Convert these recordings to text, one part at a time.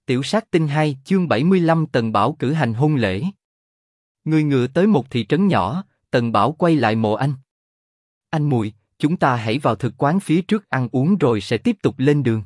Tiểu sát tinh 2 chương 75 Tần Bảo cử hành hôn lễ. Người ngựa tới một thị trấn nhỏ, Tần Bảo quay lại Mộ Anh. Anh Mùi, chúng ta hãy vào thực quán phía trước ăn uống rồi sẽ tiếp tục lên đường.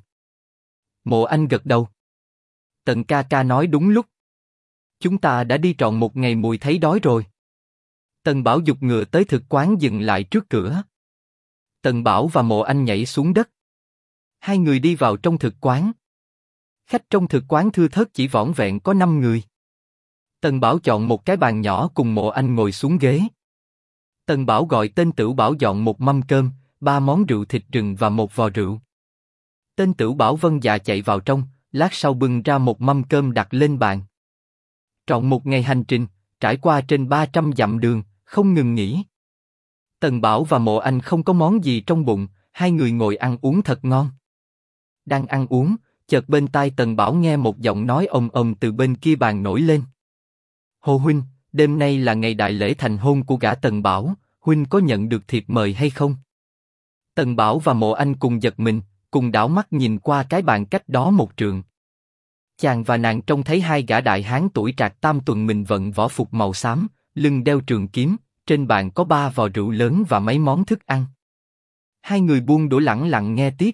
Mộ Anh gật đầu. Tần ca ca nói đúng lúc. Chúng ta đã đi trọn một ngày Mùi thấy đói rồi. Tần Bảo giục ngựa tới thực quán dừng lại trước cửa. Tần Bảo và Mộ Anh nhảy xuống đất. Hai người đi vào trong thực quán. Khách trong thực quán thưa thớt chỉ vỏn vẹn có 5 người. Tần Bảo chọn một cái bàn nhỏ cùng Mộ Anh ngồi xuống ghế. Tần Bảo gọi tên Tửu Bảo dọn một mâm cơm, 3 món rượu thịt rừng và một vò rượu. Tên Tửu Bảo vâng dạ chạy vào trong, lát sau bưng ra một mâm cơm đặt lên bàn. Trọn một ngày hành trình, trải qua trên 300 dặm đường, không ngừng nghỉ. Tần Bảo và Mộ Anh không có món gì trong bụng, hai người ngồi ăn uống thật ngon. Đang ăn uống, chợt bên tai Tần Bảo nghe một giọng nói ồm ồm từ bên kia bàn nổi lên. Hồ huynh, đêm nay là ngày đại lễ thành hôn của gã Tần Bảo, huynh có nhận được thiệp mời hay không? Tần Bảo và Mộ Anh cùng giật mình, cùng đảo mắt nhìn qua cái bàn cách đó một trượng. Chàng và nàng trông thấy hai gã đại hán tuổi trạc tam tuần mình vận võ phục màu xám, lưng đeo trường kiếm, trên bàn có 3 vò rượu lớn và mấy món thức ăn. Hai người buông đũa lẳng lặng nghe tiếp.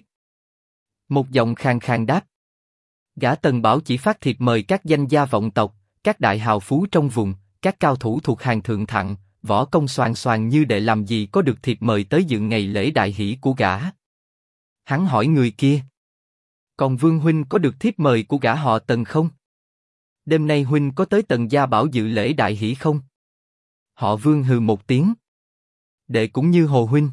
Một giọng khàn khàn đáp. Gã Tần Bảo chỉ phát thiệp mời các danh gia vọng tộc, các đại hào phú trong vùng, các cao thủ thuộc hàng thượng thặng, võ công xoàn xoàn như để làm gì có được thiệp mời tới dự ngày lễ đại hỷ của gã. Hắn hỏi người kia. Còn Vương huynh có được thiếp mời của gã họ Tần không? Đêm nay huynh có tới Tần gia bảo dự lễ đại hỷ không? Họ Vương hừ một tiếng. Đệ cũng như Hồ huynh.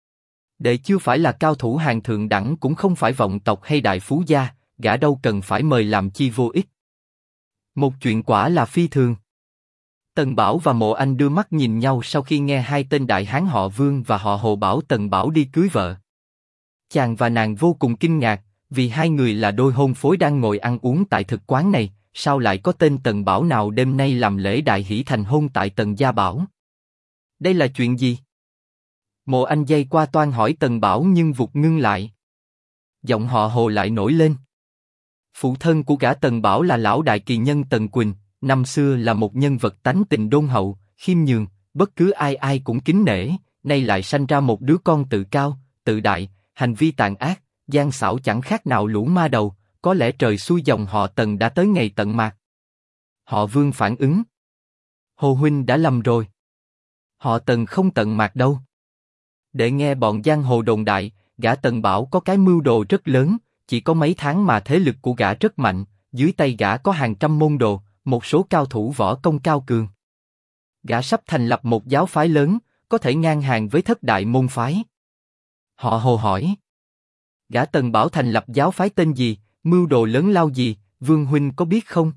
Đệ chưa phải là cao thủ hàng thượng đẳng cũng không phải vọng tộc hay đại phú gia, gã đâu cần phải mời làm chi vô ích. Một chuyện quả là phi thường. Tần Bảo và Mộ Anh đưa mắt nhìn nhau sau khi nghe hai tên đại hán họ Vương và họ Hồ bảo Tần Bảo đi cưới vợ. Chàng và nàng vô cùng kinh ngạc, vì hai người là đôi hôn phối đang ngồi ăn uống tại thực quán này, sao lại có tên Tần Bảo nào đêm nay làm lễ đại hỷ thành hôn tại Tần gia bảo? Đây là chuyện gì? Mộ Anh dây qua toan hỏi Tần Bảo nhưng vụt ngưng lại. Giọng họ Hồ lại nổi lên. Phụ thân của gã Tần Bảo là lão đại kỳ nhân Tần Quỳnh, năm xưa là một nhân vật tánh tình đôn hậu, khiêm nhường, bất cứ ai ai cũng kính nể, nay lại sanh ra một đứa con tự cao, tự đại, hành vi tàn ác, gian xảo chẳng khác nào lũ ma đầu, có lẽ trời xui dòng họ Tần đã tới ngày tận mạt. Họ Vương phản ứng. Hồ huynh đã lầm rồi. Họ Tần không tận mạt đâu. Để nghe bọn giang hồ đồn đại, gã Tần Bảo có cái mưu đồ rất lớn, chỉ có mấy tháng mà thế lực của gã rất mạnh, dưới tay gã có hàng trăm môn đồ, một số cao thủ võ công cao cường. Gã sắp thành lập một giáo phái lớn, có thể ngang hàng với thất đại môn phái. Họ Hồ hỏi. Gã Tần Bảo thành lập giáo phái tên gì, mưu đồ lớn lao gì, Vương huynh có biết không?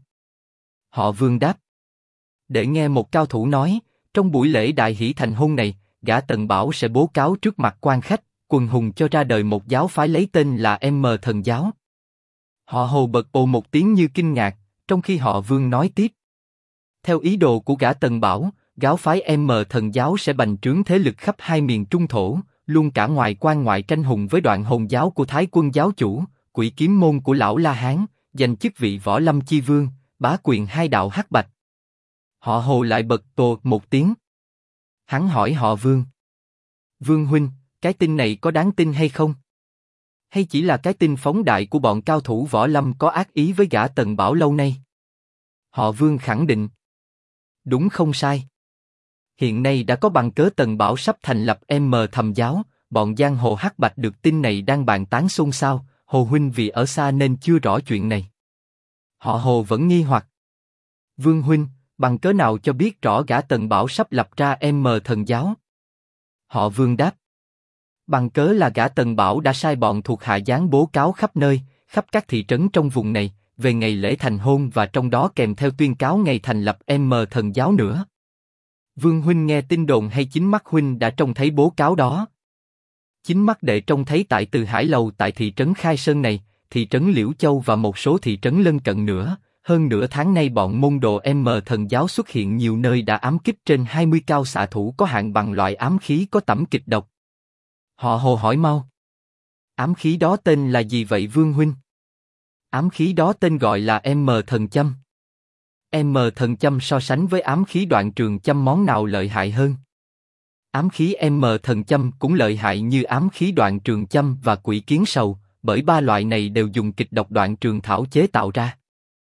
Họ Vương đáp. Để nghe một cao thủ nói, trong buổi lễ đại hỷ thành hôn này, gã Tần Bảo sẽ bố cáo trước mặt quan khách, quần hùng cho ra đời một giáo phái lấy tên là M Thần Giáo. Họ Hồ bật ồ một tiếng như kinh ngạc, trong khi họ Vương nói tiếp. Theo ý đồ của gã Tần Bảo, giáo phái M Thần Giáo sẽ bành trướng thế lực khắp hai miền Trung Thổ, luôn cả ngoài quan ngoại tranh hùng với Đoạn Hồn Giáo của Thái Quân giáo chủ, Quỷ Kiếm Môn của lão La Hán, giành chức vị Võ Lâm Chi Vương, bá quyền hai đạo hắc bạch. Họ Hồ lại bật tồ một tiếng. Hắn hỏi họ Vương. Vương huynh, cái tin này có đáng tin hay không? Hay chỉ là cái tin phóng đại của bọn cao thủ võ lâm có ác ý với gã Tần Bảo lâu nay? Họ Vương khẳng định. Đúng không sai. Hiện nay đã có bằng cớ Tần Bảo sắp thành lập M Thầm Giáo, bọn giang hồ hắc bạch được tin này đang bàn tán xôn xao, Hồ huynh vì ở xa nên chưa rõ chuyện này. Họ Hồ vẫn nghi hoặc. Vương huynh, bằng cớ nào cho biết rõ gã Tần Bảo sắp lập ra M Thần Giáo? Họ Vương đáp. Bằng cớ là gã Tần Bảo đã sai bọn thuộc hạ giáng bố cáo khắp nơi, khắp các thị trấn trong vùng này, về ngày lễ thành hôn và trong đó kèm theo tuyên cáo ngày thành lập M Thần Giáo nữa. Vương huynh nghe tin đồn hay chính mắt huynh đã trông thấy bố cáo đó? Chính mắt đệ trông thấy tại Từ Hải Lầu tại thị trấn Khai Sơn này, thị trấn Liễu Châu và một số thị trấn lân cận nữa. Hơn nửa tháng nay bọn môn đồ M Thần Giáo xuất hiện nhiều nơi đã ám kích trên 20 cao xạ thủ có hạng bằng loại ám khí có tẩm kịch độc. Họ Hồ hỏi mau. Ám khí đó tên là gì vậy Vương huynh? Ám khí đó tên gọi là M thần châm. M thần châm so sánh với ám khí đoạn trường châm món nào lợi hại hơn? Ám khí M thần châm cũng lợi hại như ám khí đoạn trường châm và quỷ kiến sầu, bởi ba loại này đều dùng kịch độc đoạn trường thảo chế tạo ra.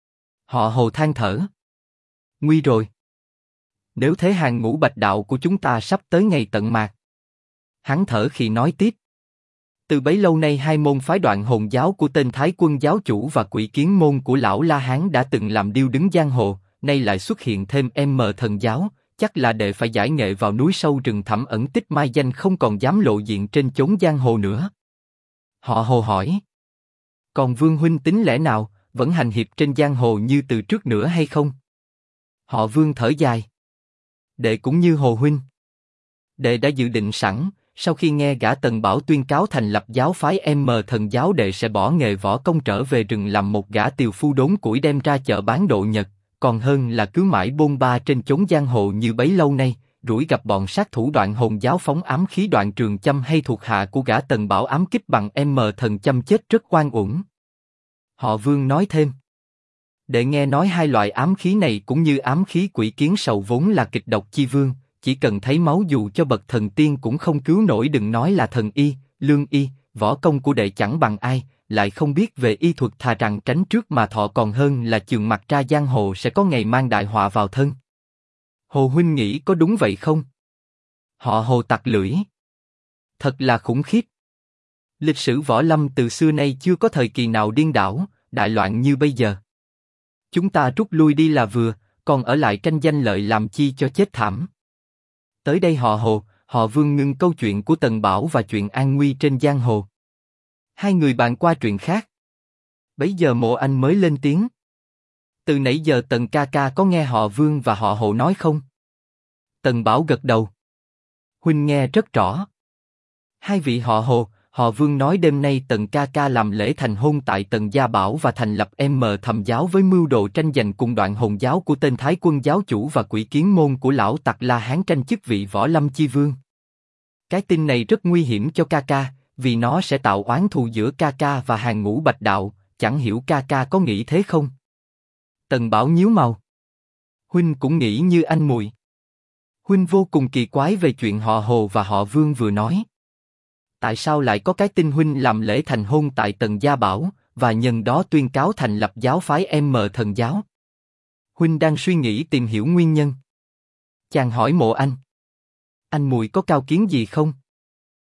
Họ Hồ than thở. Nguy rồi. Nếu thế hàng ngũ bạch đạo của chúng ta sắp tới ngày tận mạt. Hắn thở khi nói tiếp. Từ bấy lâu nay hai môn phái Đoạn Hồn giáo của tên Thái Quân giáo chủ và Quỷ Kiến môn của lão La Hán đã từng làm điêu đứng giang hồ, nay lại xuất hiện thêm M thần giáo, chắc là để phải giải nghệ vào núi sâu rừng thẳm ẩn tích mai danh không còn dám lộ diện trên chốn giang hồ nữa. Họ Hồ hỏi. Còn Vương huynh tính lẽ nào, vẫn hành hiệp trên giang hồ như từ trước nữa hay không? Họ Vương thở dài. Đệ cũng như Hồ huynh. Đệ đã dự định sẵn, sau khi nghe gã Tần Bảo tuyên cáo thành lập giáo phái M thần giáo, đệ sẽ bỏ nghề võ công trở về rừng làm một gã tiều phu đốn củi đem ra chợ bán độ nhật, còn hơn là cứ mãi bôn ba trên chốn giang hồ như bấy lâu nay, rủi gặp bọn sát thủ Đoạn Hồn giáo phóng ám khí đoạn trường châm hay thuộc hạ của gã Tần Bảo ám kích bằng M thần châm chết rất oan uổng. Họ Vương nói thêm. Đệ nghe nói hai loại ám khí này cũng như ám khí quỷ kiến sầu vốn là kịch độc chi vương, chỉ cần thấy máu dù cho bậc thần tiên cũng không cứu nổi, đừng nói là thần y, lương y, võ công của đệ chẳng bằng ai, lại không biết về y thuật, thà rằng tránh trước mà thọ còn hơn là chườn mặt ra giang hồ sẽ có ngày mang đại họa vào thân. Hồ huynh nghĩ có đúng vậy không? Họ Hồ tặc lưỡi. Thật là khủng khiếp. Lịch sử võ lâm từ xưa nay chưa có thời kỳ nào điên đảo, đại loạn như bây giờ. Chúng ta rút lui đi là vừa, còn ở lại tranh danh lợi làm chi cho chết thảm. Tới đây họ Hồ, họ Vương ngưng câu chuyện của Tần Bảo và chuyện an nguy trên giang hồ. Hai người bàn qua chuyện khác. Bấy giờ Mộ Anh mới lên tiếng. Từ nãy giờ Tần ca ca có nghe họ Vương và họ Hồ nói không? Tần Bảo gật đầu. Huynh nghe rất rõ. Hai vị họ Hồ, họ Vương nói đêm nay Tần ca ca làm lễ thành hôn tại Tần Gia Bảo và thành lập M Thầm giáo với mưu đồ tranh giành cùng Đoạn Hồn giáo của tên Thái Quân giáo chủ và Quỷ Kiến môn của lão tặc La Hán tranh chức vị võ lâm chi vương. Cái tin này rất nguy hiểm cho ca ca, vì nó sẽ tạo oán thù giữa ca ca và hàng ngũ bạch đạo, chẳng hiểu ca ca có nghĩ thế không? Tần Bảo nhíu mày. Huynh cũng nghĩ như anh muội. Huynh vô cùng kỳ quái về chuyện họ Hồ và họ Vương vừa nói. Tại sao lại có cái tin huynh làm lễ thành hôn tại Tần Gia Bảo, và nhân đó tuyên cáo thành lập giáo phái M thần giáo? Huynh đang suy nghĩ tìm hiểu nguyên nhân. Chàng hỏi Mộ Anh. Anh muội có cao kiến gì không?